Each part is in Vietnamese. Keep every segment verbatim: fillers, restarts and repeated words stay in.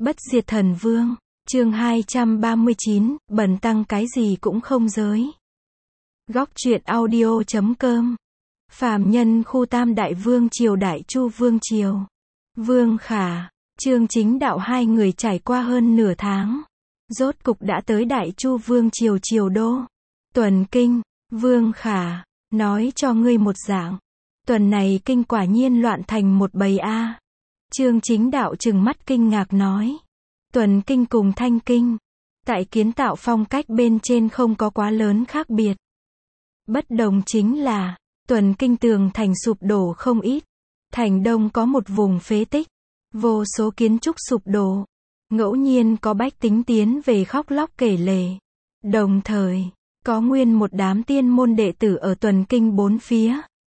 Bất diệt thần vương, chương hai trăm ba mươi chín, bần tăng cái gì cũng không giới. Góc truyện audio chấm com. Phàm nhân khu Tam Đại Vương triều Đại Chu Vương triều. Vương Khả, Chương Chính Đạo hai người trải qua hơn nửa tháng. Rốt cục đã tới Đại Chu Vương triều triều đô. Tuần kinh, Vương Khả, nói cho ngươi một dạng. Tuần này kinh quả nhiên loạn thành một bầy a. Chương Chính Đạo trừng mắt kinh ngạc nói. Tuần kinh cùng thanh kinh, tại kiến tạo phong cách bên trên không có quá lớn khác biệt. Bất đồng chính là, tuần kinh tường thành sụp đổ không ít. Thành đông có một vùng phế tích, vô số kiến trúc sụp đổ. Ngẫu nhiên có bách tính tiến về khóc lóc kể lể. Đồng thời, có nguyên một đám tiên môn đệ tử ở tuần kinh bốn phía.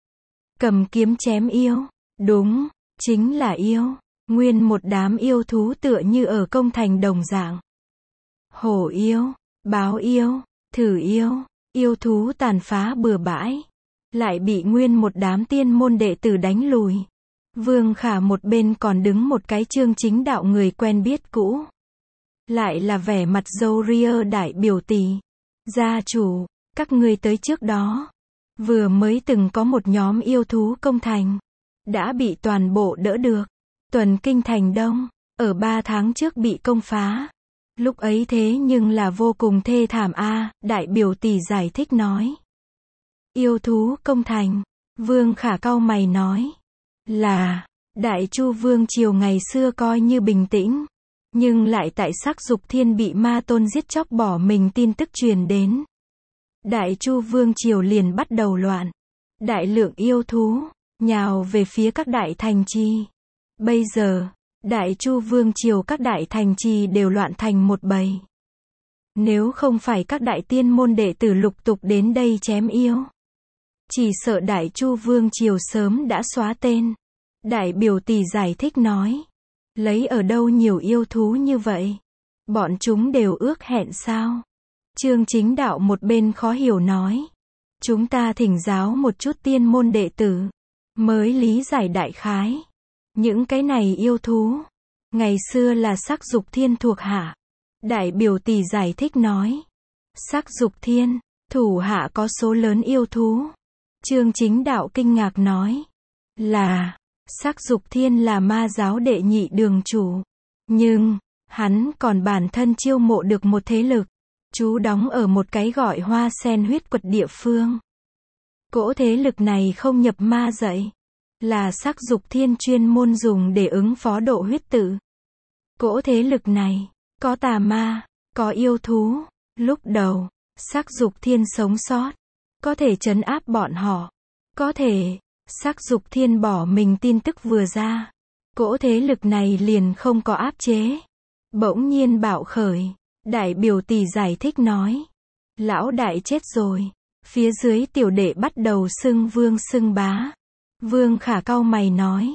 Cầm kiếm chém yêu, đúng, chính là yêu. Nguyên một đám yêu thú tựa như ở công thành đồng dạng. Hổ yêu, báo yêu, thử yêu, yêu thú tàn phá bừa bãi. Lại bị nguyên một đám tiên môn đệ tử đánh lùi. Vương Khả một bên còn đứng một cái Chương Chính Đạo người quen biết cũ. Lại là vẻ mặt râu ria đại biểu tỷ. Gia chủ, các ngươi tới trước đó. Vừa mới từng có một nhóm yêu thú công thành. Đã bị toàn bộ đỡ được. Tuần kinh thành đông, ở ba tháng trước bị công phá. Lúc ấy thế nhưng là vô cùng thê thảm a, đại biểu tỷ giải thích nói. Yêu thú công thành, Vương Khả cau mày nói. Là, Đại Chu Vương triều ngày xưa coi như bình tĩnh. Nhưng lại tại Sắc Dục Thiên bị ma tôn giết chóc bỏ mình tin tức truyền đến. Đại Chu Vương triều liền bắt đầu loạn. Đại lượng yêu thú, nhào về phía các đại thành trì. Bây giờ, Đại Chu Vương triều các đại thành trì đều loạn thành một bầy. Nếu không phải các đại tiên môn đệ tử lục tục đến đây chém yêu, chỉ sợ Đại Chu Vương triều sớm đã xóa tên. Đại biểu tỷ giải thích nói. Lấy ở đâu nhiều yêu thú như vậy? Bọn chúng đều ước hẹn sao? Chương Chính Đạo một bên khó hiểu nói. Chúng ta thỉnh giáo một chút tiên môn đệ tử, mới lý giải đại khái. Những cái này yêu thú, ngày xưa là Sắc Dục Thiên thuộc hạ. Đại biểu tỷ giải thích nói. Sắc Dục Thiên, thủ hạ có số lớn yêu thú. Chương Chính Đạo kinh ngạc nói. Là, Sắc Dục Thiên là ma giáo đệ nhị đường chủ. Nhưng, hắn còn bản thân chiêu mộ được một thế lực. Trú đóng ở một cái gọi Hoa Sen huyết quật địa phương. Cỗ thế lực này không nhập ma dạy. Là Sắc Dục Thiên chuyên môn dùng để ứng phó độ huyết tự. Cỗ thế lực này, có tà ma, có yêu thú. Lúc đầu, Sắc Dục Thiên sống sót, có thể trấn áp bọn họ. Có thể, Sắc Dục Thiên bỏ mình tin tức vừa ra. Cỗ thế lực này liền không có áp chế. Bỗng nhiên bạo khởi. Đại biểu tỷ giải thích nói. Lão đại chết rồi. Phía dưới tiểu đệ bắt đầu xưng vương xưng bá. Vương Khả cau mày nói.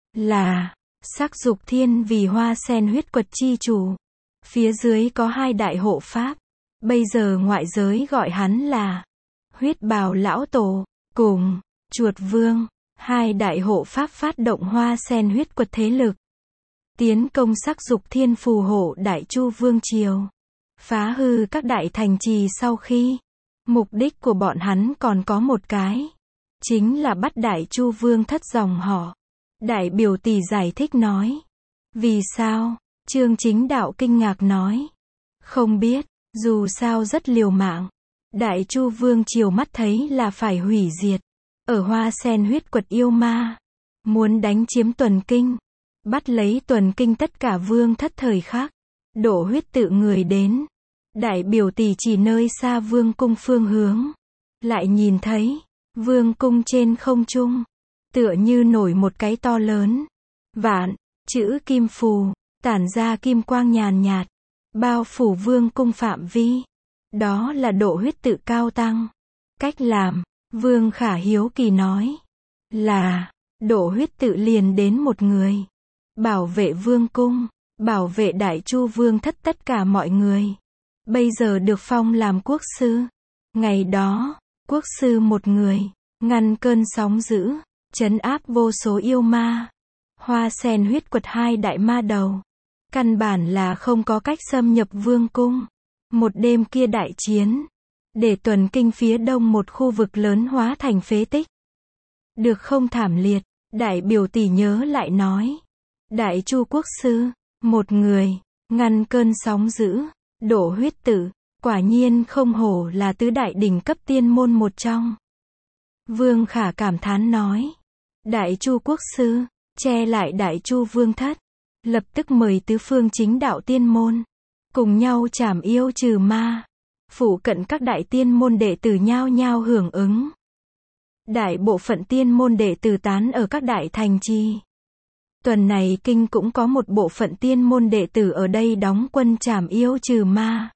Là, Sắc Dục Thiên vì Hoa Sen huyết quật chi chủ. Phía dưới có hai đại hộ pháp. Bây giờ ngoại giới gọi hắn là Huyết Bào Lão Tổ, cùng Chuột Vương. Hai đại hộ pháp phát động Hoa Sen huyết quật thế lực. Tiến công Sắc Dục Thiên phù hộ Đại Chu Vương triều. Phá hư các đại thành trì sau khi. Mục đích của bọn hắn còn có một cái. Chính là bắt Đại Chu Vương thất dòng họ. Đại biểu tỷ giải thích nói. Vì sao? Chương Chính Đạo kinh ngạc nói. Không biết, dù sao rất liều mạng. Đại Chu Vương triều mắt thấy là phải hủy diệt. Ở Hoa Sen huyết quật yêu ma. Muốn đánh chiếm tuần kinh. Bắt lấy tuần kinh tất cả vương thất thời khắc. Đổ huyết tự người đến. Đại biểu tỷ chỉ nơi xa vương cung phương hướng. Lại nhìn thấy. Vương cung trên không trung, tựa như nổi một cái to lớn, vạn, chữ kim phù, tản ra kim quang nhàn nhạt, bao phủ vương cung phạm vi. Đó là độ huyết tự cao tăng. Cách làm, Vương Khả hiếu kỳ nói, là, độ huyết tự liền đến một người. Bảo vệ vương cung, bảo vệ Đại Chu Vương thất tất cả mọi người. Bây giờ được phong làm quốc sư. Ngày đó, quốc sư một người, ngăn cơn sóng dữ, trấn áp vô số yêu ma. Hoa Sen huyết quật hai đại ma đầu. Căn bản là không có cách xâm nhập vương cung. Một đêm kia đại chiến, để tuần kinh phía đông một khu vực lớn hóa thành phế tích. Được không thảm liệt, đại biểu tỷ nhớ lại nói. Đại Chu quốc sư, một người, ngăn cơn sóng dữ, đổ huyết tử, quả nhiên không hổ là tứ đại đỉnh cấp tiên môn một trong. Vương Khả cảm thán nói. Đại Chu quốc sư, che lại Đại Chu vương thất, lập tức mời tứ phương chính đạo tiên môn, cùng nhau trảm yêu trừ ma. Phụ cận các đại tiên môn đệ tử nhao nhao hưởng ứng. Đại bộ phận tiên môn đệ tử tán ở các đại thành trì. Tuần này kinh cũng có một bộ phận tiên môn đệ tử ở đây đóng quân trảm yêu trừ ma.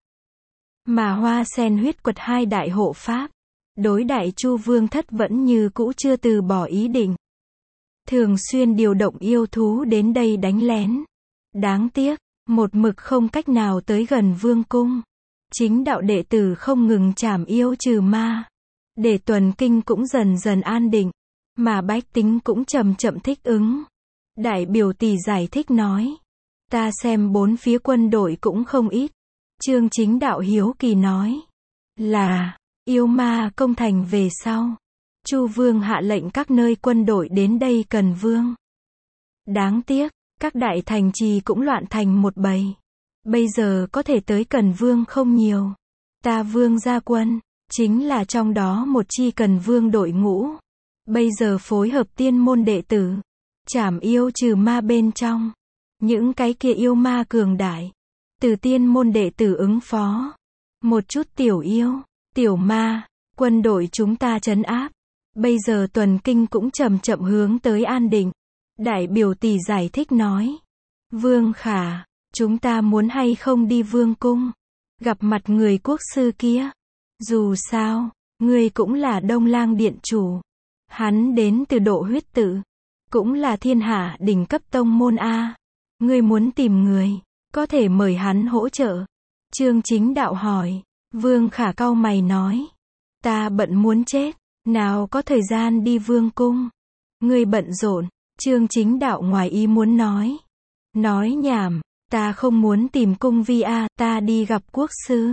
Mà Hoa Sen huyết quật hai đại hộ pháp, đối Đại Chu vương thất vẫn như cũ chưa từ bỏ ý định. Thường xuyên điều động yêu thú đến đây đánh lén. Đáng tiếc, một mực không cách nào tới gần vương cung. Chính đạo đệ tử không ngừng trảm yêu trừ ma, để tuần kinh cũng dần dần an định, mà bách tính cũng chậm chậm thích ứng. Đại biểu tỷ giải thích nói. Ta xem bốn phía quân đội cũng không ít. Chương Chính Đạo hiếu kỳ nói. Là, yêu ma công thành về sau, Chu vương hạ lệnh các nơi quân đội đến đây cần vương. Đáng tiếc, các đại thành trì cũng loạn thành một bầy. Bây giờ có thể tới Cần Vương không nhiều. Ta vương gia quân, chính là trong đó một chi Cần Vương đội ngũ. Bây giờ phối hợp tiên môn đệ tử, trảm yêu trừ ma bên trong. Những cái kia yêu ma cường đại, từ tiên môn đệ tử ứng phó. Một chút tiểu yêu, tiểu ma, quân đội chúng ta trấn áp. Bây giờ tuần kinh cũng chậm chậm hướng tới an định. Đại biểu tỷ giải thích nói. Vương Khả, chúng ta muốn hay không đi vương cung, gặp mặt người quốc sư kia. Dù sao, người cũng là Đông Lang điện chủ. Hắn đến từ Độ huyết tự, cũng là thiên hạ đỉnh cấp tông môn A. Ngươi muốn tìm người, có thể mời hắn hỗ trợ. Chương Chính Đạo hỏi. Vương Khả cau mày nói. Ta bận muốn chết, nào có thời gian đi vương cung. Ngươi bận rộn. Chương Chính Đạo ngoài ý muốn nói. Nói nhảm, ta không muốn tìm cung vi A, ta đi gặp quốc sư.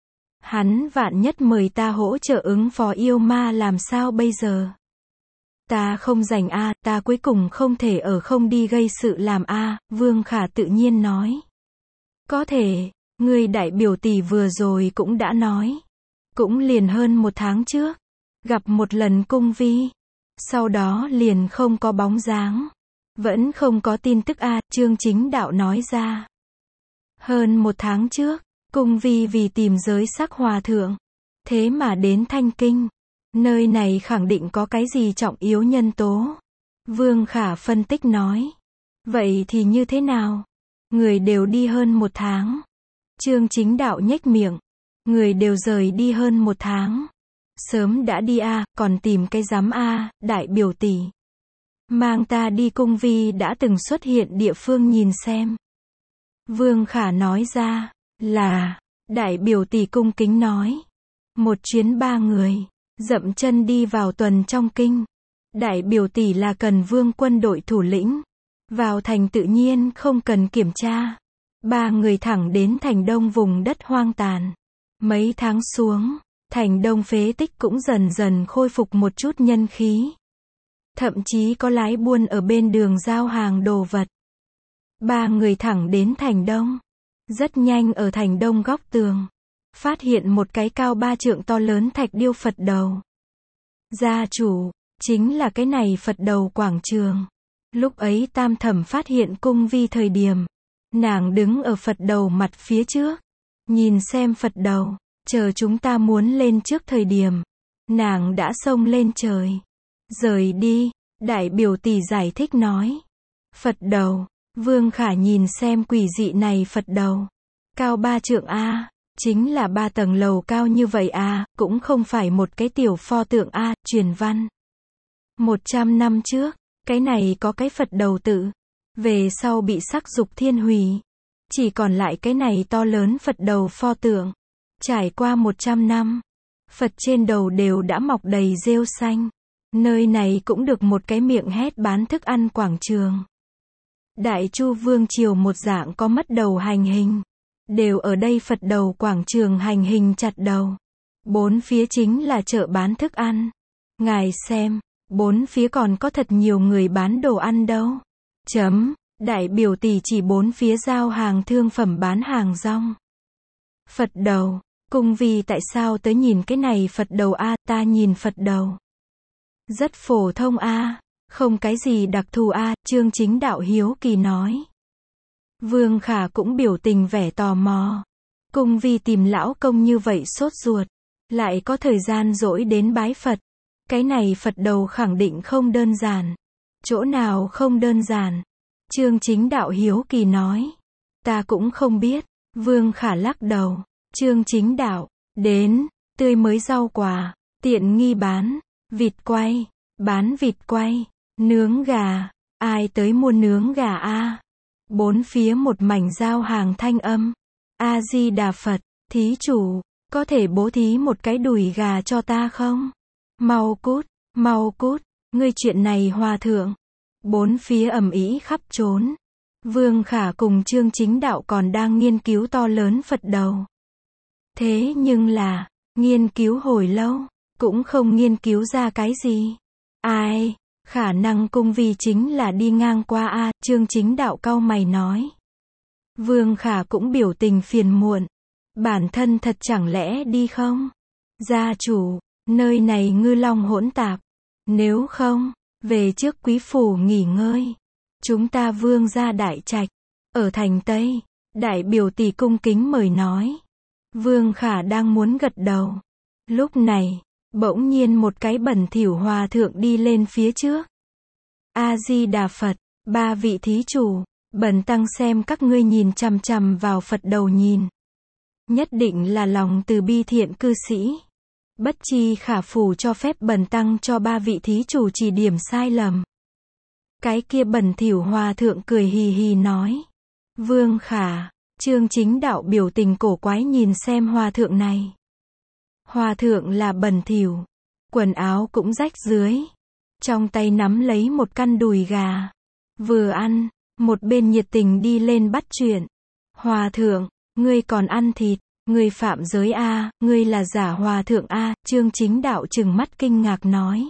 Hắn vạn nhất mời ta hỗ trợ ứng phó yêu ma làm sao bây giờ? Ta không rảnh A, ta cuối cùng không thể ở không đi gây sự làm A, Vương Khả tự nhiên nói. Có thể, người đại biểu tỷ vừa rồi cũng đã nói. Cũng liền hơn một tháng trước, gặp một lần cung vi. Sau đó liền không có bóng dáng. Vẫn không có tin tức A, Chương Chính Đạo nói ra. Hơn một tháng trước, cung vi vì tìm giới sắc hòa thượng. Thế mà đến Thanh Kinh. Nơi này khẳng định có cái gì trọng yếu nhân tố. Vương Khả phân tích nói. Vậy thì như thế nào? Người đều đi hơn một tháng. Chương Chính Đạo nhếch miệng. Người đều rời đi hơn một tháng. Sớm đã đi A, còn tìm cái giám A, đại biểu tỷ. Mang ta đi cung vi đã từng xuất hiện địa phương nhìn xem. Vương Khả nói ra, là, đại biểu tỷ cung kính nói. Một chuyến ba người, dậm chân đi vào tuần trong kinh. Đại biểu tỷ là Cần Vương quân đội thủ lĩnh. Vào thành tự nhiên không cần kiểm tra. Ba người thẳng đến thành đông vùng đất hoang tàn. Mấy tháng xuống, thành đông phế tích cũng dần dần khôi phục một chút nhân khí. Thậm chí có lái buôn ở bên đường giao hàng đồ vật. Ba người thẳng đến thành đông. Rất nhanh ở thành đông góc tường, phát hiện một cái cao ba trượng to lớn thạch điêu Phật đầu. Gia chủ, chính là cái này Phật đầu quảng trường. Lúc ấy Tam Thẩm phát hiện cung vi thời điểm, nàng đứng ở Phật đầu mặt phía trước, nhìn xem Phật đầu, chờ chúng ta muốn lên trước thời điểm, nàng đã xông lên trời. Rời đi, đại biểu tỷ giải thích nói. Phật đầu, Vương Khả nhìn xem quỷ dị này Phật đầu. Cao ba trượng A, chính là ba tầng lầu cao như vậy A, cũng không phải một cái tiểu pho tượng A, truyền văn. Một trăm năm trước, cái này có cái Phật đầu tự. Về sau bị sắc dục thiên hủy. Chỉ còn lại cái này to lớn Phật đầu pho tượng. Trải qua một trăm năm, Phật trên đầu đều đã mọc đầy rêu xanh. Nơi này cũng được một cái miệng hét bán thức ăn quảng trường. Đại Chu Vương Triều một dạng có mất đầu hành hình. Đều ở đây Phật đầu quảng trường hành hình chặt đầu. Bốn phía chính là chợ bán thức ăn. Ngài xem, bốn phía còn có thật nhiều người bán đồ ăn đâu. Chấm, đại biểu tỷ chỉ bốn phía giao hàng thương phẩm bán hàng rong. Phật đầu, cung vi tại sao tới nhìn cái này Phật đầu a, ta nhìn Phật đầu. Rất phổ thông a, không cái gì đặc thù a, Chương Chính Đạo hiếu kỳ nói. Vương Khả cũng biểu tình vẻ tò mò. Cung vi tìm lão công như vậy sốt ruột, lại có thời gian rỗi đến bái Phật. Cái này Phật đầu khẳng định không đơn giản. Chỗ nào không đơn giản? Chương Chính Đạo hiếu kỳ nói. Ta cũng không biết. Vương Khả lắc đầu. Chương Chính Đạo, đến, tươi mới rau quả, tiện nghi bán, vịt quay, bán vịt quay, nướng gà, ai tới mua nướng gà a? Bốn phía một mảnh giao hàng thanh âm. A Di Đà Phật, thí chủ, có thể bố thí một cái đùi gà cho ta không? Mau cút, mau cút, ngươi chuyện này hòa thượng. Bốn phía ầm ĩ khắp trốn. Vương Khả cùng Chương Chính Đạo còn đang nghiên cứu to lớn Phật đầu. Thế nhưng là, nghiên cứu hồi lâu, cũng không nghiên cứu ra cái gì. Ai, khả năng cung vi chính là đi ngang qua a, Chương Chính Đạo cau mày nói. Vương Khả cũng biểu tình phiền muộn. Bản thân thật chẳng lẽ đi không? Gia chủ, nơi này ngư long hỗn tạp. Nếu không, về trước quý phủ nghỉ ngơi. Chúng ta Vương gia đại trạch, ở thành Tây, đại biểu tỷ cung kính mời nói. Vương Khả đang muốn gật đầu. Lúc này, bỗng nhiên một cái bẩn thỉu hòa thượng đi lên phía trước. A Di Đà Phật, ba vị thí chủ, bần tăng xem các ngươi nhìn chằm chằm vào Phật đầu nhìn. Nhất định là lòng từ bi thiện cư sĩ. Bất chi khả phủ cho phép bần tăng cho ba vị thí chủ chỉ điểm sai lầm. Cái kia bẩn thỉu hòa thượng cười hì hì nói. Vương Khả, Chương Chính Đạo biểu tình cổ quái nhìn xem hòa thượng này. Hòa thượng là bẩn thỉu, quần áo cũng rách dưới, trong tay nắm lấy một căn đùi gà. Vừa ăn, một bên nhiệt tình đi lên bắt chuyện. Hòa thượng, ngươi còn ăn thịt, ngươi phạm giới a, ngươi là giả hòa thượng a, Chương Chính Đạo trừng mắt kinh ngạc nói.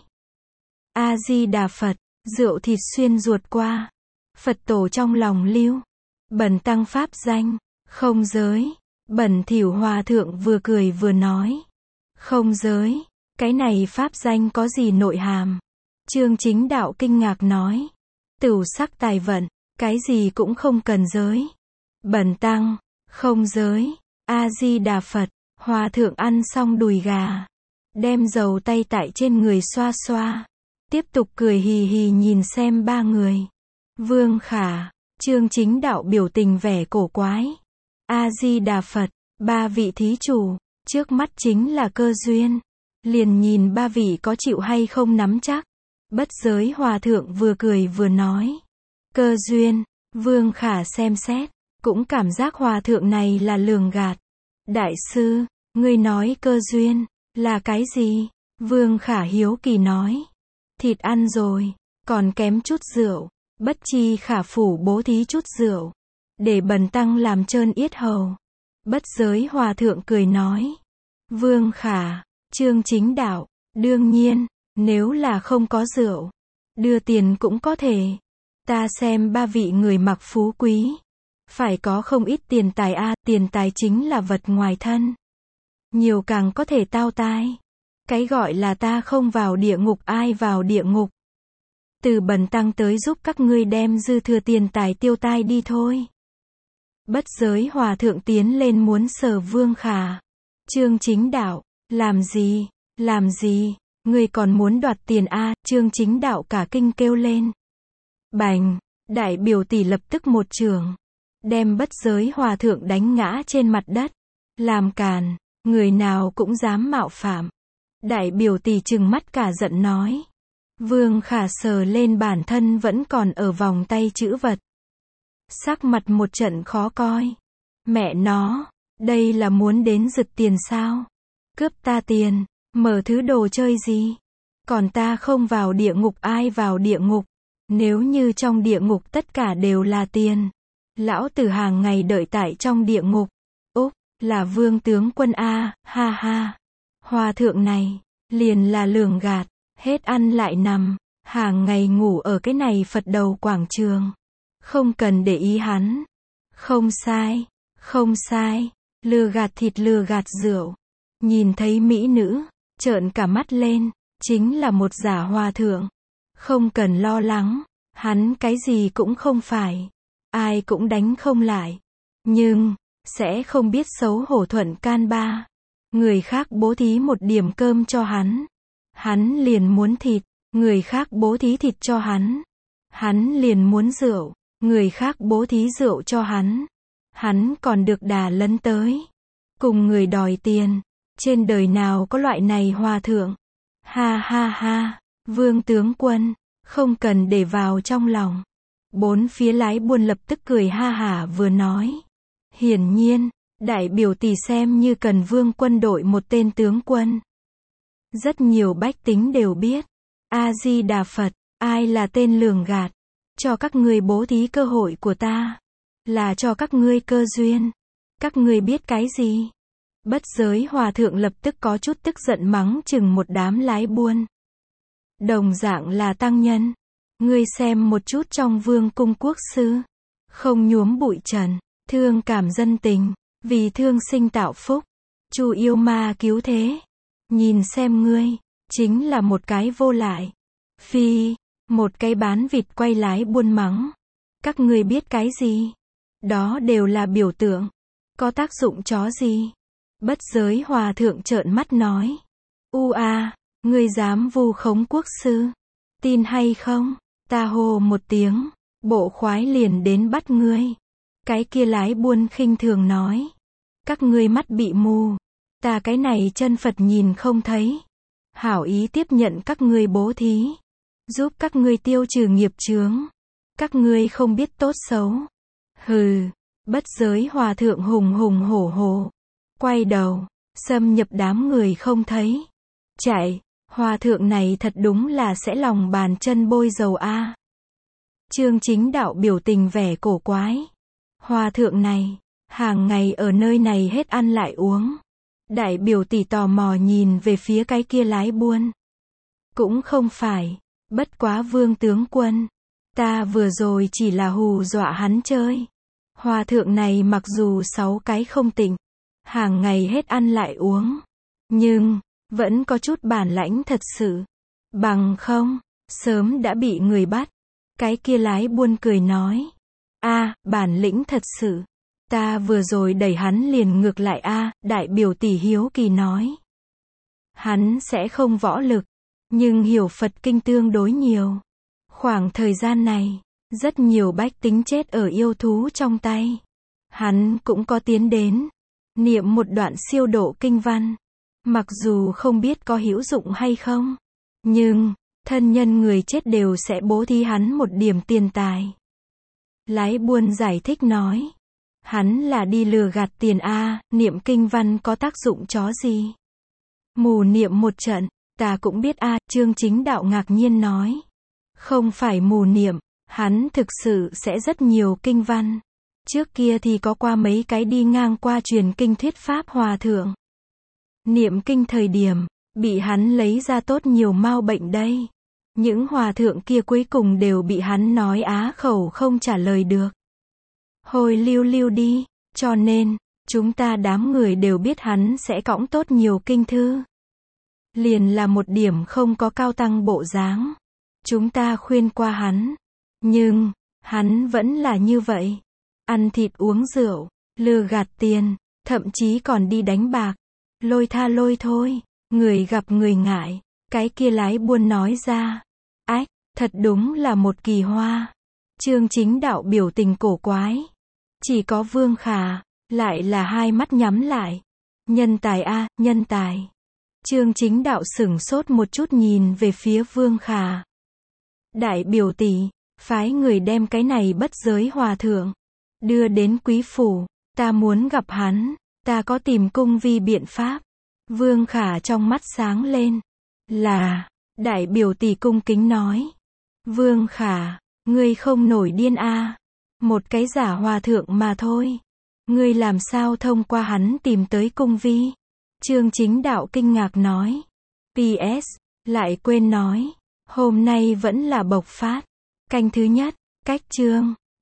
A Di Đà Phật, rượu thịt xuyên ruột qua. Phật tổ trong lòng lưu. Bần tăng pháp danh, không giới. Bẩn thỉu hòa thượng vừa cười vừa nói. Không giới, cái này pháp danh có gì nội hàm? Chương Chính Đạo kinh ngạc nói. Tửu sắc tài vận, cái gì cũng không cần giới. Bần tăng, không giới. A Di Đà Phật, hòa thượng ăn xong đùi gà, đem dầu tay tại trên người xoa xoa, tiếp tục cười hì hì nhìn xem ba người. Vương Khả, Chương Chính Đạo biểu tình vẻ cổ quái. A Di Đà Phật, ba vị thí chủ, trước mắt chính là cơ duyên. Liền nhìn ba vị có chịu hay không nắm chắc. Bất giới hòa thượng vừa cười vừa nói. Cơ duyên, Vương Khả xem xét, cũng cảm giác hòa thượng này là lường gạt. Đại sư, ngươi nói cơ duyên, là cái gì? Vương Khả hiếu kỳ nói. Thịt ăn rồi, còn kém chút rượu, bất chi khả phủ bố thí chút rượu, để bần tăng làm trơn yết hầu. Bất giới hòa thượng cười nói. Vương Khả, Chương Chính Đạo, đương nhiên, nếu là không có rượu, đưa tiền cũng có thể. Ta xem ba vị người mặc phú quý, phải có không ít tiền tài a, tiền tài chính là vật ngoài thân. Nhiều càng có thể tao tai. Cái gọi là ta không vào địa ngục ai vào địa ngục. Từ bần tăng tới giúp các ngươi đem dư thừa tiền tài tiêu tai đi thôi. Bất giới hòa thượng tiến lên muốn sờ Vương Khả. Chương Chính Đạo, làm gì, làm gì, ngươi còn muốn đoạt tiền a, Chương Chính Đạo cả kinh kêu lên. Bành, đại biểu tỷ lập tức một chưởng, đem bất giới hòa thượng đánh ngã trên mặt đất. Làm càn, người nào cũng dám mạo phạm. Đại biểu tỷ trừng mắt cả giận nói. Vương Khả sờ lên bản thân vẫn còn ở vòng tay chữ vật. Sắc mặt một trận khó coi. Mẹ nó, đây là muốn đến giật tiền sao? Cướp ta tiền, mở thứ đồ chơi gì? Còn ta không vào địa ngục ai vào địa ngục? Nếu như trong địa ngục tất cả đều là tiền, lão tử hàng ngày đợi tại trong địa ngục. Úc, là vương tướng quân a, ha ha. Hòa thượng này, liền là lường gạt, hết ăn lại nằm, hàng ngày ngủ ở cái này Phật đầu quảng trường. Không cần để ý hắn. Không sai, không sai, lừa gạt thịt lừa gạt rượu. Nhìn thấy mỹ nữ, trợn cả mắt lên, chính là một giả hòa thượng. Không cần lo lắng, hắn cái gì cũng không phải. Ai cũng đánh không lại. Nhưng, sẽ không biết xấu hổ thuận can ba. Người khác bố thí một điểm cơm cho hắn. Hắn liền muốn thịt, người khác bố thí thịt cho hắn. Hắn liền muốn rượu, người khác bố thí rượu cho hắn. Hắn còn được đà lấn tới. Cùng người đòi tiền. Trên đời nào có loại này hòa thượng. Ha ha ha, vương tướng quân, không cần để vào trong lòng. Bốn phía lái buôn lập tức cười ha hả vừa nói. Hiển nhiên, đại biểu tỷ xem như cần vương quân đội một tên tướng quân. Rất nhiều bách tính đều biết. A-di-đà Phật, ai là tên lường gạt. Cho các ngươi bố thí cơ hội của ta. Là cho các ngươi cơ duyên. Các ngươi biết cái gì? Bất giới hòa thượng lập tức có chút tức giận mắng chừng một đám lái buôn. Đồng dạng là tăng nhân. Ngươi xem một chút trong vương cung quốc sư. Không nhuốm bụi trần, thương cảm dân tình, vì thương sinh tạo phúc. Chu yêu ma cứu thế. Nhìn xem ngươi, chính là một cái vô lại. Phi, một cái bán vịt quay lái buôn mắng. Các ngươi biết cái gì? Đó đều là biểu tượng. Có tác dụng chó gì? Bất giới hòa thượng trợn mắt nói. U a, ngươi dám vu khống quốc sư. Tin hay không? Ta hô một tiếng, bộ khoái liền đến bắt ngươi. Cái kia lái buôn khinh thường nói. Các ngươi mắt bị mù. Ta cái này chân Phật nhìn không thấy. Hảo ý tiếp nhận các ngươi bố thí. Giúp các ngươi tiêu trừ nghiệp chướng. Các ngươi không biết tốt xấu. Hừ, bất giới hòa thượng hùng hùng hổ hổ. Quay đầu, xâm nhập đám người không thấy. Chạy, hòa thượng này thật đúng là sẽ lòng bàn chân bôi dầu a. Chương Chính Đạo biểu tình vẻ cổ quái. Hòa thượng này, hàng ngày ở nơi này hết ăn lại uống. Đại biểu tỷ tò mò nhìn về phía cái kia lái buôn. Cũng không phải, bất quá vương tướng quân. Ta vừa rồi chỉ là hù dọa hắn chơi. Hòa thượng này mặc dù sáu cái không tịnh. Hàng ngày hết ăn lại uống. Nhưng, vẫn có chút bản lãnh thật sự. Bằng không, sớm đã bị người bắt. Cái kia lái buôn cười nói. A, bản lĩnh thật sự. Ta vừa rồi đẩy hắn liền ngược lại a, đại biểu tỷ hiếu kỳ nói. Hắn sẽ không võ lực, nhưng hiểu Phật kinh tương đối nhiều. Khoảng thời gian này, rất nhiều bách tính chết ở yêu thú trong tay. Hắn cũng có tiến đến, niệm một đoạn siêu độ kinh văn. Mặc dù không biết có hữu dụng hay không, nhưng, thân nhân người chết đều sẽ bố thí hắn một điểm tiền tài. Lái buôn giải thích nói. Hắn là đi lừa gạt tiền a, niệm kinh văn có tác dụng chó gì? Mù niệm một trận, ta cũng biết a, Chương Chính Đạo ngạc nhiên nói. Không phải mù niệm, hắn thực sự sẽ rất nhiều kinh văn. Trước kia thì có qua mấy cái đi ngang qua truyền kinh thuyết pháp hòa thượng. Niệm kinh thời điểm, bị hắn lấy ra tốt nhiều mau bệnh đây. Những hòa thượng kia cuối cùng đều bị hắn nói á khẩu không trả lời được. Hồi lưu lưu đi, cho nên, chúng ta đám người đều biết hắn sẽ cõng tốt nhiều kinh thư. Liền là một điểm không có cao tăng bộ dáng. Chúng ta khuyên qua hắn. Nhưng, hắn vẫn là như vậy. Ăn thịt uống rượu, lừa gạt tiền, thậm chí còn đi đánh bạc. Lôi tha lôi thôi, người gặp người ngại. Cái kia lái buôn nói ra. Ách, thật đúng là một kỳ hoa. Chương Chính Đạo biểu tình cổ quái. Chỉ có Vương Khả, lại là hai mắt nhắm lại. Nhân tài a, nhân tài. Chương Chính Đạo sửng sốt một chút nhìn về phía Vương Khả. Đại biểu tỷ, phái người đem cái này bất giới hòa thượng đưa đến quý phủ, ta muốn gặp hắn, ta có tìm cung vi biện pháp. Vương Khả trong mắt sáng lên. Là, đại biểu tỷ cung kính nói. Vương Khả, ngươi không nổi điên a? Một cái giả hòa thượng mà thôi. Ngươi làm sao thông qua hắn tìm tới cung vi? Trương Chính Đạo kinh ngạc nói. pê ét, lại quên nói. Hôm nay vẫn là bộc phát. Canh thứ nhất, cách chương.